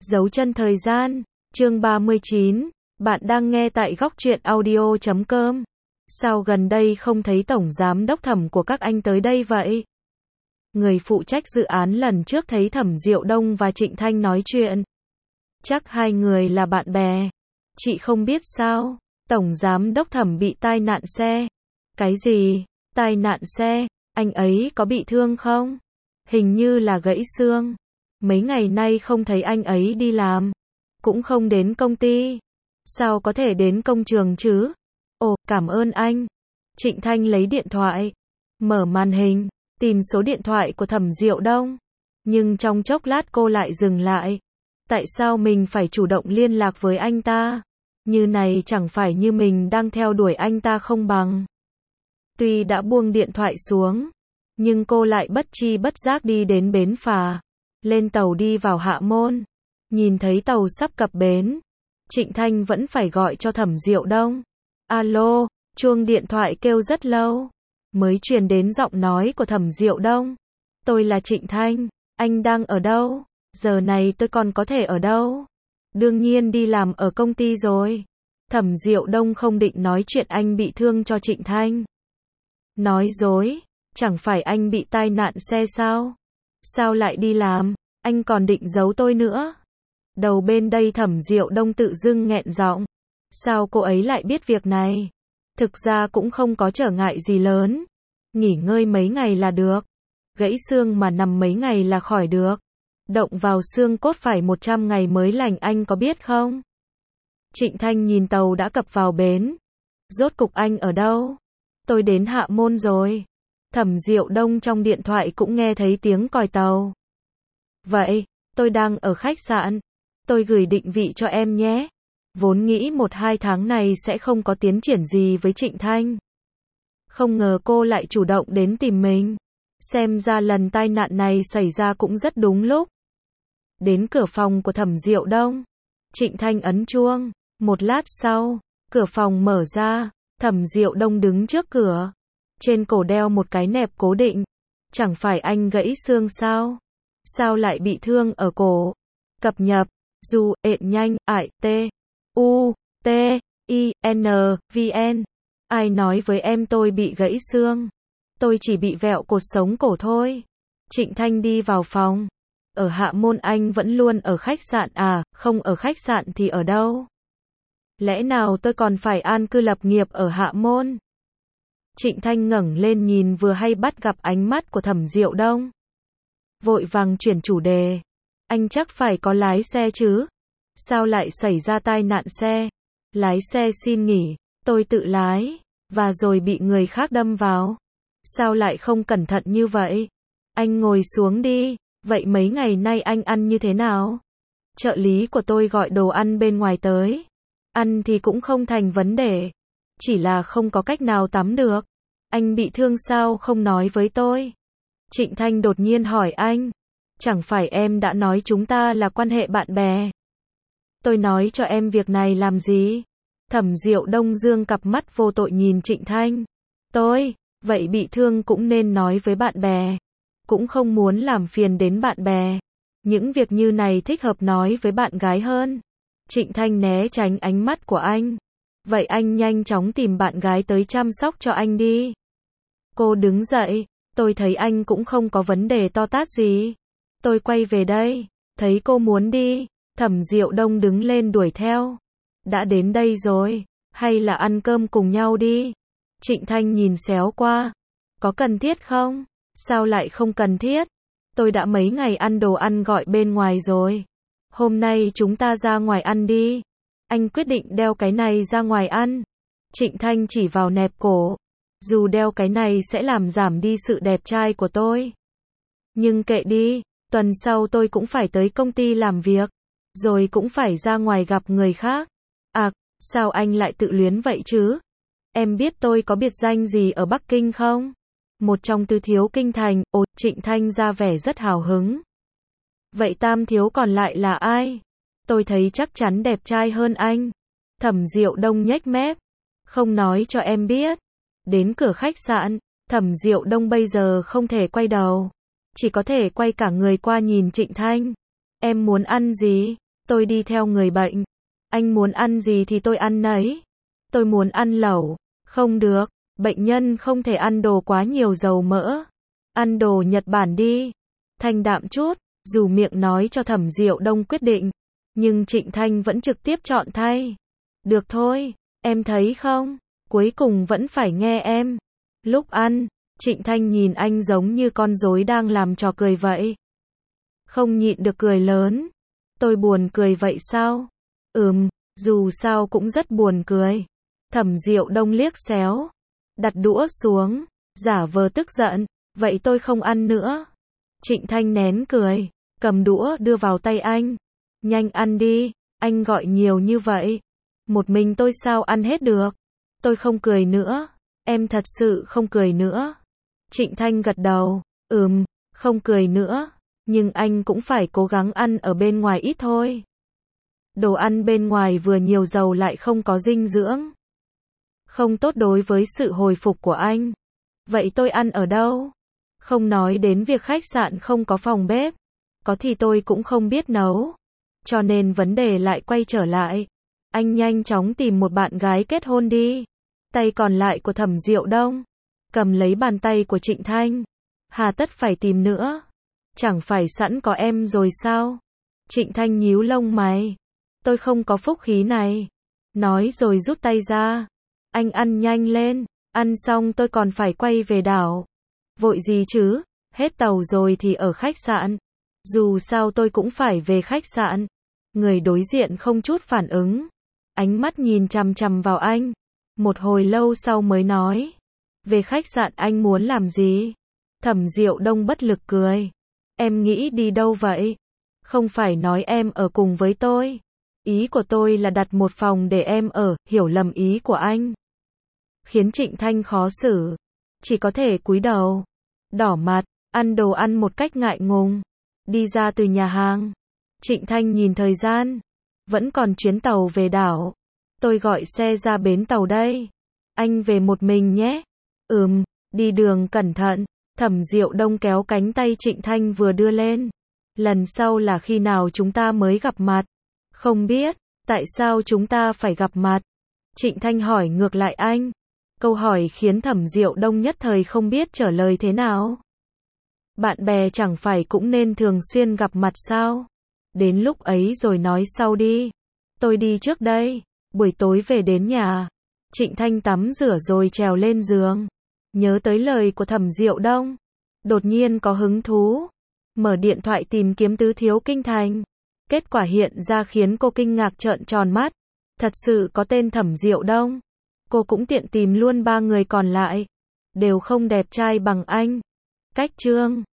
Dấu chân thời gian, chương 39, bạn đang nghe tại góc truyện audio.com. Sao gần đây không thấy tổng giám đốc Thẩm của các anh tới đây vậy? Người phụ trách dự án lần trước thấy Thẩm Diệu Đông và Trịnh Thanh nói chuyện. Chắc hai người là bạn bè. Chị không biết sao, tổng giám đốc Thẩm bị tai nạn xe. Cái gì? Tai nạn xe? Anh ấy có bị thương không? Hình như là gãy xương. Mấy ngày nay không thấy anh ấy đi làm, cũng không đến công ty. Sao có thể đến công trường chứ? Ồ, cảm ơn anh. Trịnh Thanh lấy điện thoại, mở màn hình, tìm số điện thoại của Thẩm Diệu Đông. Nhưng trong chốc lát cô lại dừng lại. Tại sao mình phải chủ động liên lạc với anh ta? Như này chẳng phải như mình đang theo đuổi anh ta không bằng. Tuy đã buông điện thoại xuống, nhưng cô lại bất tri bất giác đi đến bến phà. Lên tàu đi vào Hạ Môn. Nhìn thấy tàu sắp cập bến, Trịnh Thanh vẫn phải gọi cho Thẩm Diệu Đông. Alo, chuông điện thoại kêu rất lâu, mới truyền đến giọng nói của Thẩm Diệu Đông. Tôi là Trịnh Thanh, anh đang ở đâu? Giờ này tôi còn có thể ở đâu? Đương nhiên đi làm ở công ty rồi. Thẩm Diệu Đông không định nói chuyện anh bị thương cho Trịnh Thanh. Nói dối, chẳng phải anh bị tai nạn xe sao? Sao lại đi làm? Anh còn định giấu tôi nữa. Đầu bên đây Thẩm Diệu Đông tự dưng nghẹn giọng. Sao cô ấy lại biết việc này? Thực ra cũng không có trở ngại gì lớn. Nghỉ ngơi mấy ngày là được. Gãy xương mà nằm mấy ngày là khỏi được. Động vào xương cốt phải 100 ngày mới lành, anh có biết không? Trịnh Thanh nhìn tàu đã cập vào bến. Rốt cục anh ở đâu? Tôi đến Hạ Môn rồi. Thẩm Diệu Đông trong điện thoại cũng nghe thấy tiếng còi tàu. Vậy, tôi đang ở khách sạn. Tôi gửi định vị cho em nhé. Vốn nghĩ 1-2 tháng này sẽ không có tiến triển gì với Trịnh Thanh. Không ngờ cô lại chủ động đến tìm mình. Xem ra lần tai nạn này xảy ra cũng rất đúng lúc. Đến cửa phòng của Thẩm Diệu Đông, Trịnh Thanh ấn chuông. Một lát sau, cửa phòng mở ra. Thẩm Diệu Đông đứng trước cửa. Trên cổ đeo một cái nẹp cố định. Chẳng phải anh gãy xương sao? Sao lại bị thương ở cổ? Cập nhật, dù, nhanh, t, u, t, i, n, vn. Ai nói với em tôi bị gãy xương? Tôi chỉ bị vẹo cột sống cổ thôi. Trịnh Thanh đi vào phòng. Ở Hạ Môn anh vẫn luôn ở khách sạn à, không ở khách sạn thì ở đâu? Lẽ nào tôi còn phải an cư lập nghiệp ở Hạ Môn? Trịnh Thanh ngẩng lên nhìn vừa hay bắt gặp ánh mắt của Thẩm Diệu Đông. Vội vàng chuyển chủ đề. Anh chắc phải có lái xe chứ? Sao lại xảy ra tai nạn xe? Lái xe xin nghỉ, tôi tự lái, và rồi bị người khác đâm vào. Sao lại không cẩn thận như vậy? Anh ngồi xuống đi, vậy mấy ngày nay anh ăn như thế nào? Trợ lý của tôi gọi đồ ăn bên ngoài tới. Ăn thì cũng không thành vấn đề. Chỉ là không có cách nào tắm được. Anh bị thương sao không nói với tôi? Trịnh Thanh đột nhiên hỏi anh. Chẳng phải em đã nói chúng ta là quan hệ bạn bè? Tôi nói cho em việc này làm gì? Thẩm Diệu Đông dương cặp mắt vô tội nhìn Trịnh Thanh. Vậy bị thương cũng nên nói với bạn bè. Cũng không muốn làm phiền đến bạn bè. Những việc như này thích hợp nói với bạn gái hơn. Trịnh Thanh né tránh ánh mắt của anh. Vậy anh nhanh chóng tìm bạn gái tới chăm sóc cho anh đi. Cô đứng dậy. Tôi thấy anh cũng không có vấn đề to tát gì. Tôi quay về đây. Thấy cô muốn đi. Thẩm Diệu Đông đứng lên đuổi theo. Đã đến đây rồi. Hay là ăn cơm cùng nhau đi. Trịnh Thanh nhìn xéo qua. Có cần thiết không? Sao lại không cần thiết? Tôi đã mấy ngày ăn đồ ăn gọi bên ngoài rồi. Hôm nay chúng ta ra ngoài ăn đi. Anh quyết định đeo cái này ra ngoài ăn. Trịnh Thanh chỉ vào nẹp cổ. Dù đeo cái này sẽ làm giảm đi sự đẹp trai của tôi. Nhưng kệ đi, tuần sau tôi cũng phải tới công ty làm việc. Rồi cũng phải ra ngoài gặp người khác. À, sao anh lại tự luyến vậy chứ? Em biết tôi có biệt danh gì ở Bắc Kinh không? Một trong tứ thiếu kinh thành. Ồ, Trịnh Thanh ra vẻ rất hào hứng. Vậy tam thiếu còn lại là ai? Tôi thấy chắc chắn đẹp trai hơn anh. Thẩm Diệu Đông nhếch mép. Không nói cho em biết. Đến cửa khách sạn, Thẩm Diệu Đông bây giờ không thể quay đầu. Chỉ có thể quay cả người qua nhìn Trịnh Thanh. Em muốn ăn gì? Tôi đi theo người bệnh. Anh muốn ăn gì thì tôi ăn nấy. Tôi muốn ăn lẩu. Không được, bệnh nhân không thể ăn đồ quá nhiều dầu mỡ. Ăn đồ Nhật Bản đi. Thanh đạm chút, dù miệng nói cho Thẩm Diệu Đông quyết định, nhưng Trịnh Thanh vẫn trực tiếp chọn thay. Được thôi, em thấy không? Cuối cùng vẫn phải nghe em. Lúc ăn, Trịnh Thanh nhìn anh giống như con rối đang làm trò cười vậy. Không nhịn được cười lớn. Tôi buồn cười vậy sao? Dù sao cũng rất buồn cười. Thẩm Diệu Đông liếc xéo, đặt đũa xuống, giả vờ tức giận, vậy tôi không ăn nữa. Trịnh Thanh nén cười, cầm đũa đưa vào tay anh. Nhanh ăn đi, anh gọi nhiều như vậy. Một mình tôi sao ăn hết được? Tôi không cười nữa, em thật sự không cười nữa. Trịnh Thanh gật đầu, không cười nữa, nhưng anh cũng phải cố gắng ăn ở bên ngoài ít thôi. Đồ ăn bên ngoài vừa nhiều dầu lại không có dinh dưỡng. Không tốt đối với sự hồi phục của anh. Vậy tôi ăn ở đâu? Không nói đến việc khách sạn không có phòng bếp. Có thì tôi cũng không biết nấu. Cho nên vấn đề lại quay trở lại. Anh nhanh chóng tìm một bạn gái kết hôn đi. Tay còn lại của Thẩm Diệu Đông cầm lấy bàn tay của Trịnh Thanh. Hà tất phải tìm nữa. Chẳng phải sẵn có em rồi sao? Trịnh Thanh nhíu lông mày. Tôi không có phúc khí này. Nói rồi rút tay ra. Anh ăn nhanh lên. Ăn xong tôi còn phải quay về đảo. Vội gì chứ? Hết tàu rồi thì ở khách sạn. Dù sao tôi cũng phải về khách sạn. Người đối diện không chút phản ứng. Ánh mắt nhìn chằm chằm vào anh. Một hồi lâu sau mới nói. Về khách sạn anh muốn làm gì? Thẩm Diệu Đông bất lực cười. Em nghĩ đi đâu vậy? Không phải nói em ở cùng với tôi. Ý của tôi là đặt một phòng để em ở, hiểu lầm ý của anh. Khiến Trịnh Thanh khó xử. Chỉ có thể cúi đầu. Đỏ mặt, ăn đồ ăn một cách ngại ngùng. Đi ra từ nhà hàng. Trịnh Thanh nhìn thời gian. Vẫn còn chuyến tàu về đảo. Tôi gọi xe ra bến tàu đây. Anh về một mình nhé. Đi đường cẩn thận. Thẩm Diệu Đông kéo cánh tay Trịnh Thanh vừa đưa lên. Lần sau là khi nào chúng ta mới gặp mặt? Không biết, tại sao chúng ta phải gặp mặt? Trịnh Thanh hỏi ngược lại anh. Câu hỏi khiến Thẩm Diệu Đông nhất thời không biết trả lời thế nào. Bạn bè chẳng phải cũng nên thường xuyên gặp mặt sao? Đến lúc ấy rồi nói sau đi. Tôi đi trước đây. Buổi tối về đến nhà. Trịnh Thanh tắm rửa rồi trèo lên giường. Nhớ tới lời của Thẩm Diệu Đông. Đột nhiên có hứng thú. Mở điện thoại tìm kiếm Tứ Thiếu Kinh Thành. Kết quả hiện ra khiến cô kinh ngạc trợn tròn mắt. Thật sự có tên Thẩm Diệu Đông. Cô cũng tiện tìm luôn 3 người còn lại. Đều không đẹp trai bằng anh. Cách chương